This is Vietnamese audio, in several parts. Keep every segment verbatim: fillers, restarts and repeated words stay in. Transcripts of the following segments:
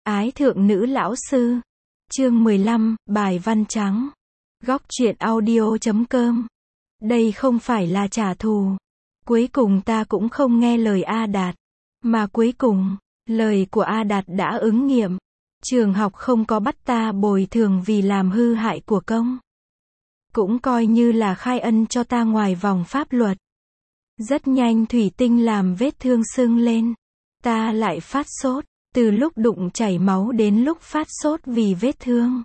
Ái thượng nữ lão sư. Chương mười lăm, bài văn trắng. Góc truyện audio chấm com. Đây không phải là trả thù. Cuối cùng ta cũng không nghe lời A Đạt. Mà cuối cùng, lời của A Đạt đã ứng nghiệm. Trường học không có bắt ta bồi thường vì làm hư hại của công. Cũng coi như là khai ân cho ta ngoài vòng pháp luật. Rất nhanh thủy tinh làm vết thương sưng lên. Ta lại phát sốt. Từ lúc đụng chảy máu đến lúc phát sốt vì vết thương.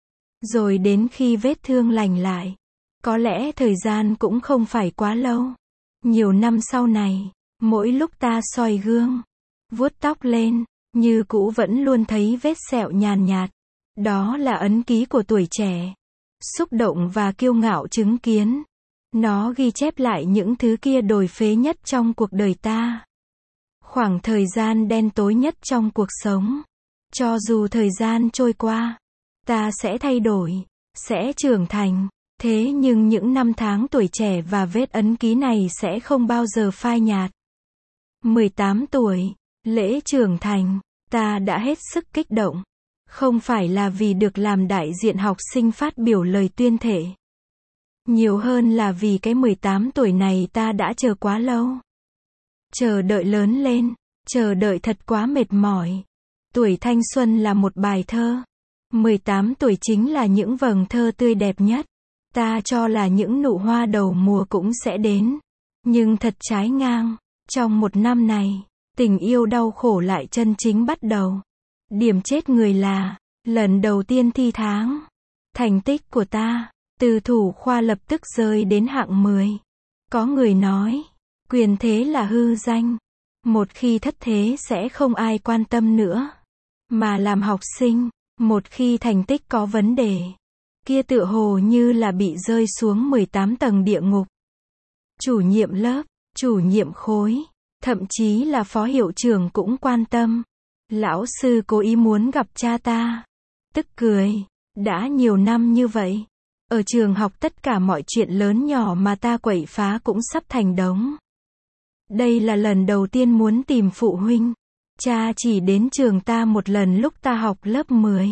Rồi đến khi vết thương lành lại. Có lẽ thời gian cũng không phải quá lâu. Nhiều năm sau này, mỗi lúc ta soi gương, vuốt tóc lên, như cũ vẫn luôn thấy vết sẹo nhàn nhạt. Đó là ấn ký của tuổi trẻ. Xúc động và kiêu ngạo chứng kiến. Nó ghi chép lại những thứ kia đồi phế nhất trong cuộc đời ta. Khoảng thời gian đen tối nhất trong cuộc sống. Cho dù thời gian trôi qua, ta sẽ thay đổi, sẽ trưởng thành. Thế nhưng những năm tháng tuổi trẻ và vết ấn ký này sẽ không bao giờ phai nhạt. mười tám tuổi, lễ trưởng thành, ta đã hết sức kích động. Không phải là vì được làm đại diện học sinh phát biểu lời tuyên thệ. Nhiều hơn là vì cái mười tám tuổi này ta đã chờ quá lâu. Chờ đợi lớn lên, chờ đợi thật quá mệt mỏi. Tuổi thanh xuân là một bài thơ. mười tám tuổi chính là những vầng thơ tươi đẹp nhất. Ta cho là những nụ hoa đầu mùa cũng sẽ đến. Nhưng thật trái ngang. Trong một năm này, tình yêu đau khổ lại chân chính bắt đầu. Điểm chết người là, lần đầu tiên thi tháng. Thành tích của ta, từ thủ khoa lập tức rơi đến hạng mười. Có người nói, quyền thế là hư danh. Một khi thất thế sẽ không ai quan tâm nữa. Mà làm học sinh, một khi thành tích có vấn đề, kia tựa hồ như là bị rơi xuống mười tám tầng địa ngục. Chủ nhiệm lớp, chủ nhiệm khối, thậm chí là phó hiệu trưởng cũng quan tâm. Lão sư cố ý muốn gặp cha ta. Tức cười, đã nhiều năm như vậy. Ở trường học tất cả mọi chuyện lớn nhỏ mà ta quậy phá cũng sắp thành đống. Đây là lần đầu tiên muốn tìm phụ huynh. Cha chỉ đến trường ta một lần lúc ta học lớp mười.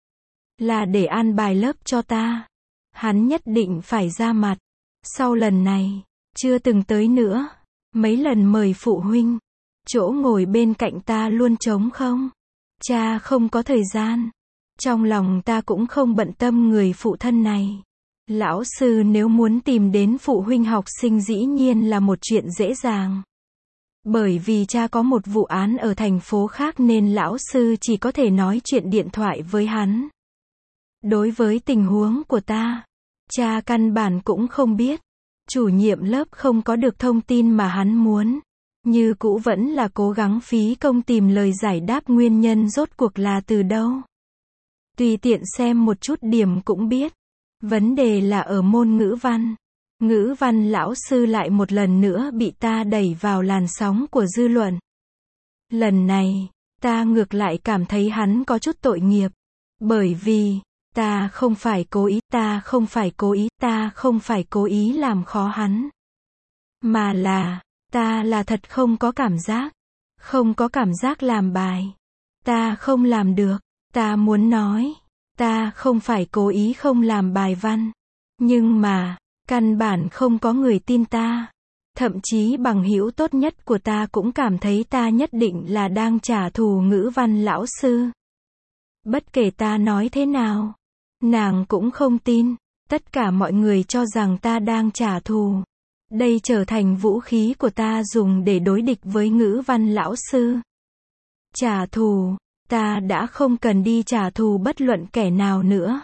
Là để an bài lớp cho ta. Hắn nhất định phải ra mặt. Sau lần này, chưa từng tới nữa. Mấy lần mời phụ huynh. Chỗ ngồi bên cạnh ta luôn trống không. Cha không có thời gian. Trong lòng ta cũng không bận tâm người phụ thân này. Lão sư nếu muốn tìm đến phụ huynh học sinh dĩ nhiên là một chuyện dễ dàng. Bởi vì cha có một vụ án ở thành phố khác nên lão sư chỉ có thể nói chuyện điện thoại với hắn. Đối với tình huống của ta, cha căn bản cũng không biết. Chủ nhiệm lớp không có được thông tin mà hắn muốn. Như cũ vẫn là cố gắng phí công tìm lời giải đáp nguyên nhân rốt cuộc là từ đâu. Tùy tiện xem một chút điểm cũng biết. Vấn đề là ở môn ngữ văn. Ngữ văn lão sư lại một lần nữa bị ta đẩy vào làn sóng của dư luận. Lần này, ta ngược lại cảm thấy hắn có chút tội nghiệp. Bởi vì, ta không phải cố ý, ta không phải cố ý, ta không phải cố ý làm khó hắn. Mà là, ta là thật không có cảm giác. Không có cảm giác làm bài. Ta không làm được. Ta muốn nói, ta không phải cố ý không làm bài văn. Nhưng mà, căn bản không có người tin ta. Thậm chí bằng hữu tốt nhất của ta cũng cảm thấy ta nhất định là đang trả thù ngữ văn lão sư. Bất kể ta nói thế nào, nàng cũng không tin. Tất cả mọi người cho rằng ta đang trả thù. Đây trở thành vũ khí của ta dùng để đối địch với ngữ văn lão sư. Trả thù, ta đã không cần đi trả thù bất luận kẻ nào nữa.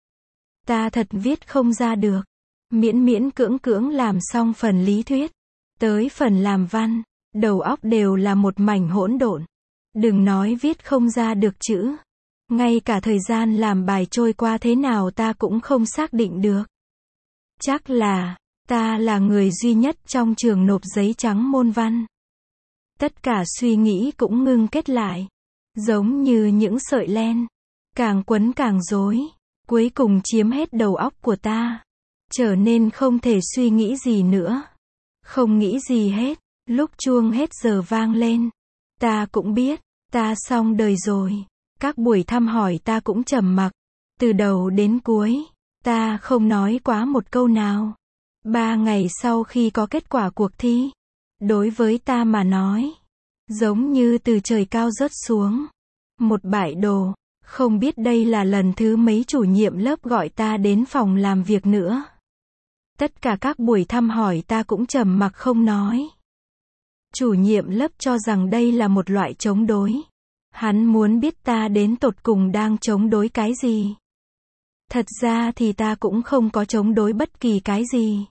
Ta thật viết không ra được. Miễn miễn cưỡng cưỡng làm xong phần lý thuyết. Tới phần làm văn, đầu óc đều là một mảnh hỗn độn. Đừng nói viết không ra được chữ. Ngay cả thời gian làm bài trôi qua thế nào ta cũng không xác định được. Chắc là, ta là người duy nhất trong trường nộp giấy trắng môn văn. Tất cả suy nghĩ cũng ngưng kết lại. Giống như những sợi len. Càng quấn càng rối. Cuối cùng chiếm hết đầu óc của ta. Trở nên không thể suy nghĩ gì nữa. Không nghĩ gì hết. Lúc chuông hết giờ vang lên. Ta cũng biết, ta xong đời rồi. Các buổi thăm hỏi ta cũng trầm mặc. Từ đầu đến cuối, ta không nói quá một câu nào. Ba ngày sau khi có kết quả cuộc thi, đối với ta mà nói, giống như từ trời cao rớt xuống một bãi đồ. Không biết đây là lần thứ mấy chủ nhiệm lớp gọi ta đến phòng làm việc nữa. Tất cả các buổi thăm hỏi ta cũng trầm mặc không nói. Chủ nhiệm lớp cho rằng đây là một loại chống đối. Hắn muốn biết ta đến tột cùng đang chống đối cái gì. Thật ra thì ta cũng không có chống đối bất kỳ cái gì.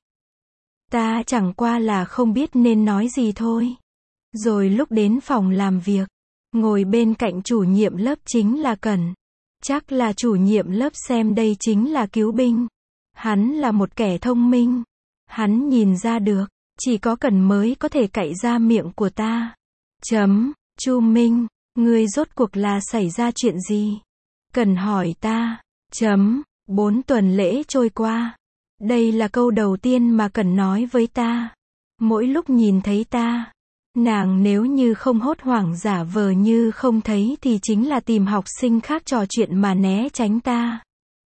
Ta chẳng qua là không biết nên nói gì thôi. Rồi lúc đến phòng làm việc, ngồi bên cạnh chủ nhiệm lớp chính là Cẩn. Chắc là chủ nhiệm lớp xem đây chính là cứu binh. Hắn là một kẻ thông minh. Hắn nhìn ra được, chỉ có Cẩn mới có thể cạy ra miệng của ta. Chấm, Chu Minh, ngươi rốt cuộc là xảy ra chuyện gì? Cẩn hỏi ta. Chấm, bốn tuần lễ trôi qua. Đây là câu đầu tiên mà Cẩn nói với ta. Mỗi lúc nhìn thấy ta, nàng nếu như không hốt hoảng giả vờ như không thấy thì chính là tìm học sinh khác trò chuyện mà né tránh ta.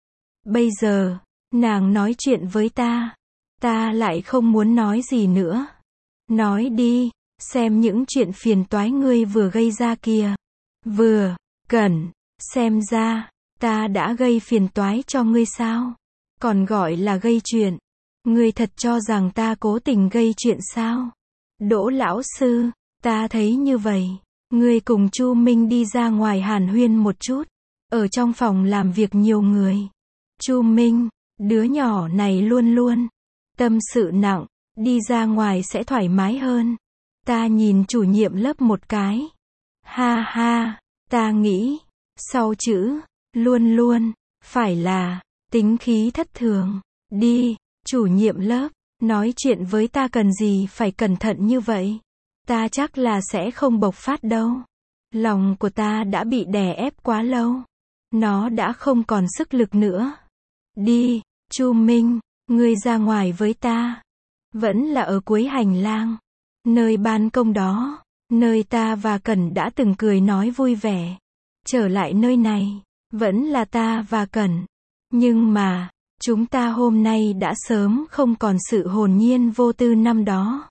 Bây giờ, nàng nói chuyện với ta, ta lại không muốn nói gì nữa. Nói đi, xem những chuyện phiền toái ngươi vừa gây ra kìa. Vừa, Cẩn, xem ra, ta đã gây phiền toái cho ngươi sao? Còn gọi là gây chuyện. Ngươi thật cho rằng ta cố tình gây chuyện sao? Đỗ lão sư, ta thấy như vậy. Ngươi cùng Chu Minh đi ra ngoài hàn huyên một chút. Ở trong phòng làm việc nhiều người. Chu Minh, đứa nhỏ này luôn luôn tâm sự nặng, đi ra ngoài sẽ thoải mái hơn. Ta nhìn chủ nhiệm lớp một cái. Ha ha, ta nghĩ, sau chữ, luôn luôn, phải là, tính khí thất thường. Đi, chủ nhiệm lớp, nói chuyện với ta cần gì phải cẩn thận như vậy. Ta chắc là sẽ không bộc phát đâu. Lòng của ta đã bị đè ép quá lâu. Nó đã không còn sức lực nữa. Đi, Chu Minh, ngươi ra ngoài với ta. Vẫn là ở cuối hành lang. Nơi ban công đó. Nơi ta và Cẩn đã từng cười nói vui vẻ. Trở lại nơi này. Vẫn là ta và Cẩn. Nhưng mà, chúng ta hôm nay đã sớm không còn sự hồn nhiên vô tư năm đó.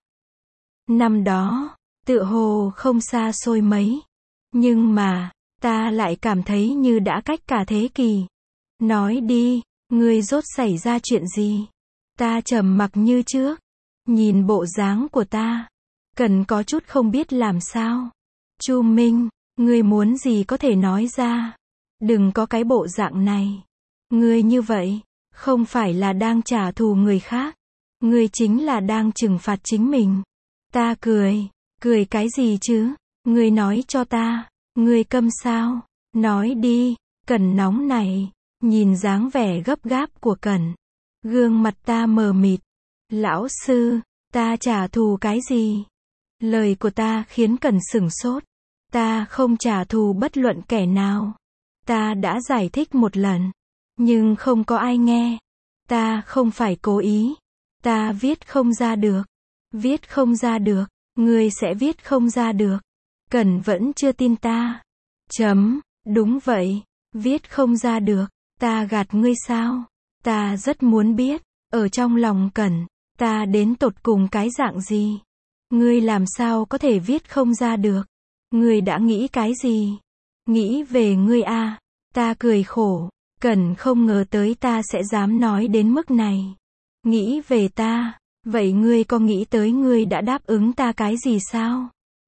Năm đó, tựa hồ không xa xôi mấy. Nhưng mà, ta lại cảm thấy như đã cách cả thế kỷ. Nói đi, ngươi rốt xảy ra chuyện gì? Ta trầm mặc như trước. Nhìn bộ dáng của ta. Cần có chút không biết làm sao. Chu Minh, ngươi muốn gì có thể nói ra. Đừng có cái bộ dạng này. Ngươi như vậy, không phải là đang trả thù người khác. Ngươi chính là đang trừng phạt chính mình. Ta cười. Cười cái gì chứ? Ngươi nói cho ta. Ngươi câm sao? Nói đi. Cẩn nóng này. Nhìn dáng vẻ gấp gáp của Cẩn. Gương mặt ta mờ mịt. Lão sư, ta trả thù cái gì? Lời của ta khiến Cẩn sửng sốt. Ta không trả thù bất luận kẻ nào. Ta đã giải thích một lần. Nhưng không có ai nghe. Ta không phải cố ý. Ta viết không ra được. Viết không ra được. Ngươi sẽ viết không ra được. Cẩn vẫn chưa tin ta. Chấm, đúng vậy. Viết không ra được. Ta gạt ngươi sao? Ta rất muốn biết. Ở trong lòng Cẩn, ta đến tột cùng cái dạng gì? Ngươi làm sao có thể viết không ra được? Ngươi đã nghĩ cái gì? Nghĩ về ngươi à? Ta cười khổ. Cẩn không ngờ tới ta sẽ dám nói đến mức này. Nghĩ về ta. Vậy ngươi có nghĩ tới ngươi đã đáp ứng ta cái gì sao?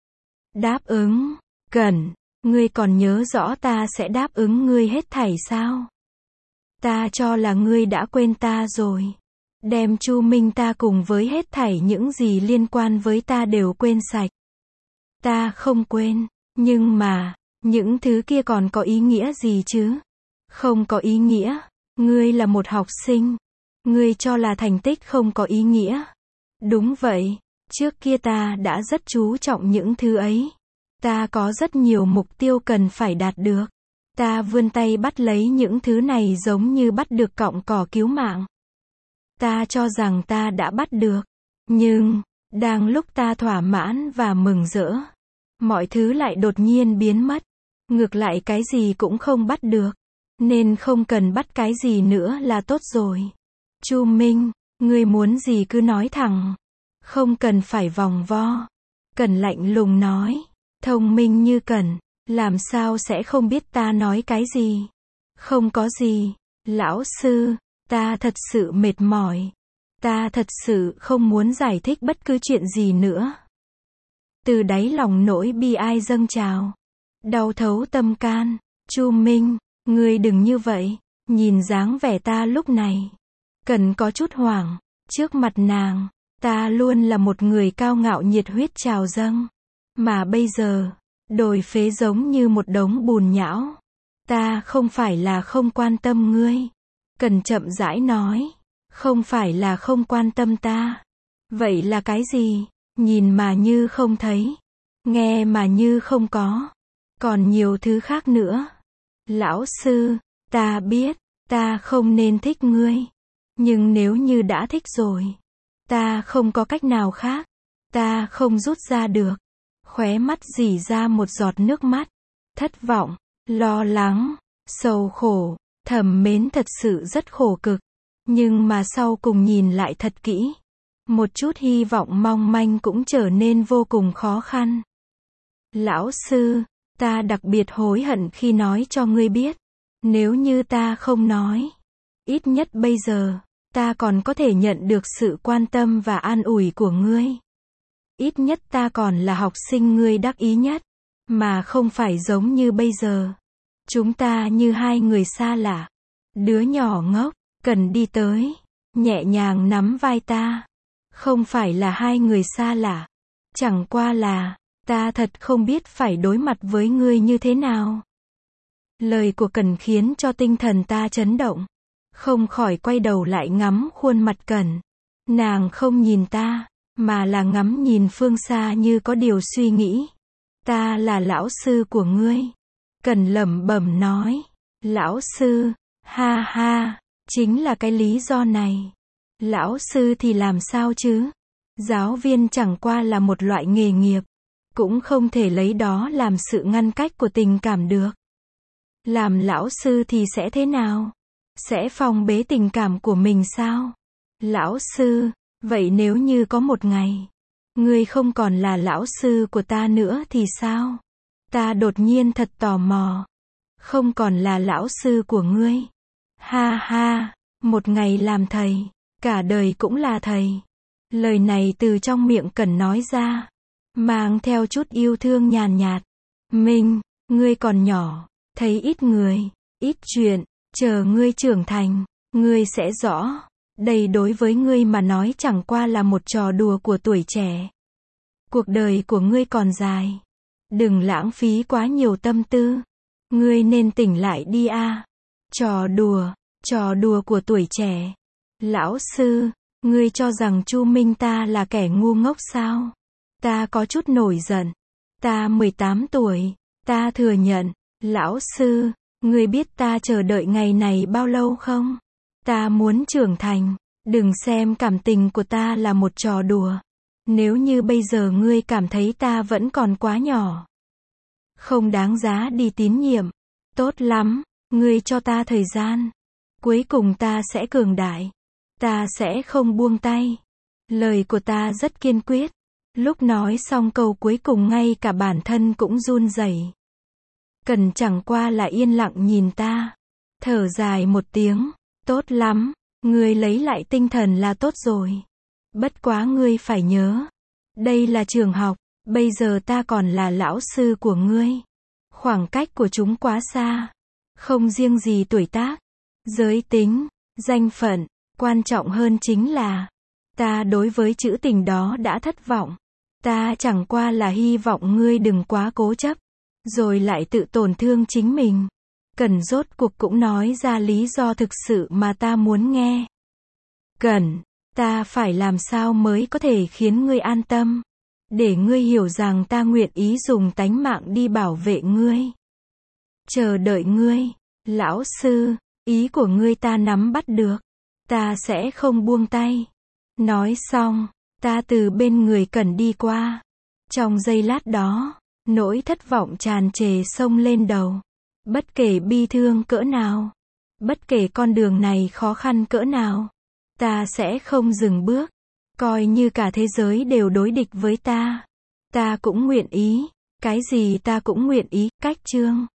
Đáp ứng? Cẩn, ngươi còn nhớ rõ ta sẽ đáp ứng ngươi hết thảy sao? Ta cho là ngươi đã quên ta rồi. Đem Chu Minh ta cùng với hết thảy những gì liên quan với ta đều quên sạch. Ta không quên. Nhưng mà, những thứ kia còn có ý nghĩa gì chứ? Không có ý nghĩa. Ngươi là một học sinh. Ngươi cho là thành tích không có ý nghĩa. Đúng vậy. Trước kia ta đã rất chú trọng những thứ ấy. Ta có rất nhiều mục tiêu cần phải đạt được. Ta vươn tay bắt lấy những thứ này giống như bắt được cọng cỏ cứu mạng. Ta cho rằng ta đã bắt được. Nhưng, đang lúc ta thỏa mãn và mừng rỡ, mọi thứ lại đột nhiên biến mất. Ngược lại cái gì cũng không bắt được. Nên không cần bắt cái gì nữa là tốt rồi. Chu Minh, ngươi muốn gì cứ nói thẳng. Không cần phải vòng vo. Cẩn lạnh lùng nói. Thông minh như Cẩn, làm sao sẽ không biết ta nói cái gì. Không có gì. Lão sư, ta thật sự mệt mỏi. Ta thật sự không muốn giải thích bất cứ chuyện gì nữa. Từ đáy lòng nỗi bi ai dâng trào. Đau thấu tâm can. Chu Minh, ngươi đừng như vậy. Nhìn dáng vẻ ta lúc này. Cần có chút hoảng. Trước mặt nàng, ta luôn là một người cao ngạo nhiệt huyết trào dâng. Mà bây giờ, đồi phế giống như một đống bùn nhão. Ta không phải là không quan tâm ngươi. Cần chậm rãi nói. Không phải là không quan tâm ta. Vậy là cái gì? Nhìn mà như không thấy. Nghe mà như không có. Còn nhiều thứ khác nữa. Lão sư, ta biết, ta không nên thích ngươi. Nhưng nếu như đã thích rồi, ta không có cách nào khác. Ta không rút ra được. Khóe mắt rỉ ra một giọt nước mắt. Thất vọng, lo lắng, sầu khổ, thầm mến thật sự rất khổ cực. Nhưng mà sau cùng nhìn lại thật kỹ. Một chút hy vọng mong manh cũng trở nên vô cùng khó khăn. Lão sư, ta đặc biệt hối hận khi nói cho ngươi biết. Nếu như ta không nói, ít nhất bây giờ, ta còn có thể nhận được sự quan tâm và an ủi của ngươi. Ít nhất ta còn là học sinh ngươi đắc ý nhất, mà không phải giống như bây giờ. Chúng ta như hai người xa lạ. Đứa nhỏ ngốc, cần đi tới, nhẹ nhàng nắm vai ta. Không phải là hai người xa lạ. Chẳng qua là, ta thật không biết phải đối mặt với ngươi như thế nào. Lời của Cẩn khiến cho tinh thần ta chấn động. Không khỏi quay đầu lại ngắm khuôn mặt Cẩn. Nàng không nhìn ta, mà là ngắm nhìn phương xa như có điều suy nghĩ. Ta là lão sư của ngươi. Cẩn lẩm bẩm nói. Lão sư, ha ha, chính là cái lý do này. Lão sư thì làm sao chứ? Giáo viên chẳng qua là một loại nghề nghiệp. Cũng không thể lấy đó làm sự ngăn cách của tình cảm được. Làm lão sư thì sẽ thế nào? Sẽ phòng bế tình cảm của mình sao? Lão sư, vậy nếu như có một ngày, ngươi không còn là lão sư của ta nữa thì sao? Ta đột nhiên thật tò mò. Không còn là lão sư của ngươi. Ha ha, một ngày làm thầy, cả đời cũng là thầy. Lời này từ trong miệng Cẩn nói ra, mang theo chút yêu thương nhàn nhạt. Minh, ngươi còn nhỏ, thấy ít người, ít chuyện, chờ ngươi trưởng thành, ngươi sẽ rõ. Đây đối với ngươi mà nói chẳng qua là một trò đùa của tuổi trẻ. Cuộc đời của ngươi còn dài. Đừng lãng phí quá nhiều tâm tư. Ngươi nên tỉnh lại đi a. Trò đùa, trò đùa của tuổi trẻ. Lão sư, ngươi cho rằng Chu Minh ta là kẻ ngu ngốc sao? Ta có chút nổi giận. Ta mười tám tuổi, ta thừa nhận. Lão sư, ngươi biết ta chờ đợi ngày này bao lâu không? Ta muốn trưởng thành. Đừng xem cảm tình của ta là một trò đùa. Nếu như bây giờ ngươi cảm thấy ta vẫn còn quá nhỏ, không đáng giá đi tín nhiệm, tốt lắm, ngươi cho ta thời gian. Cuối cùng ta sẽ cường đại. Ta sẽ không buông tay. Lời của ta rất kiên quyết. Lúc nói xong câu cuối cùng ngay cả bản thân cũng run rẩy. Cần chẳng qua là yên lặng nhìn ta. Thở dài một tiếng. Tốt lắm, ngươi lấy lại tinh thần là tốt rồi. Bất quá ngươi phải nhớ. Đây là trường học, bây giờ ta còn là lão sư của ngươi. Khoảng cách của chúng quá xa. Không riêng gì tuổi tác, giới tính, danh phận, quan trọng hơn chính là, ta đối với chữ tình đó đã thất vọng. Ta chẳng qua là hy vọng ngươi đừng quá cố chấp, rồi lại tự tổn thương chính mình. Cẩn rốt cuộc cũng nói ra lý do thực sự mà ta muốn nghe. Cẩn, ta phải làm sao mới có thể khiến ngươi an tâm, để ngươi hiểu rằng ta nguyện ý dùng tánh mạng đi bảo vệ ngươi. Chờ đợi ngươi, lão sư, ý của ngươi ta nắm bắt được. Ta sẽ không buông tay. Nói xong, ta từ bên người Cẩn đi qua. Trong giây lát đó, Nỗi thất vọng tràn trề xông lên đầu. Bất kể bi thương cỡ nào, bất kể con đường này khó khăn cỡ nào, ta sẽ không dừng bước. Coi như cả thế giới đều đối địch với ta, ta cũng nguyện ý. Cái gì ta cũng nguyện ý. Cách chương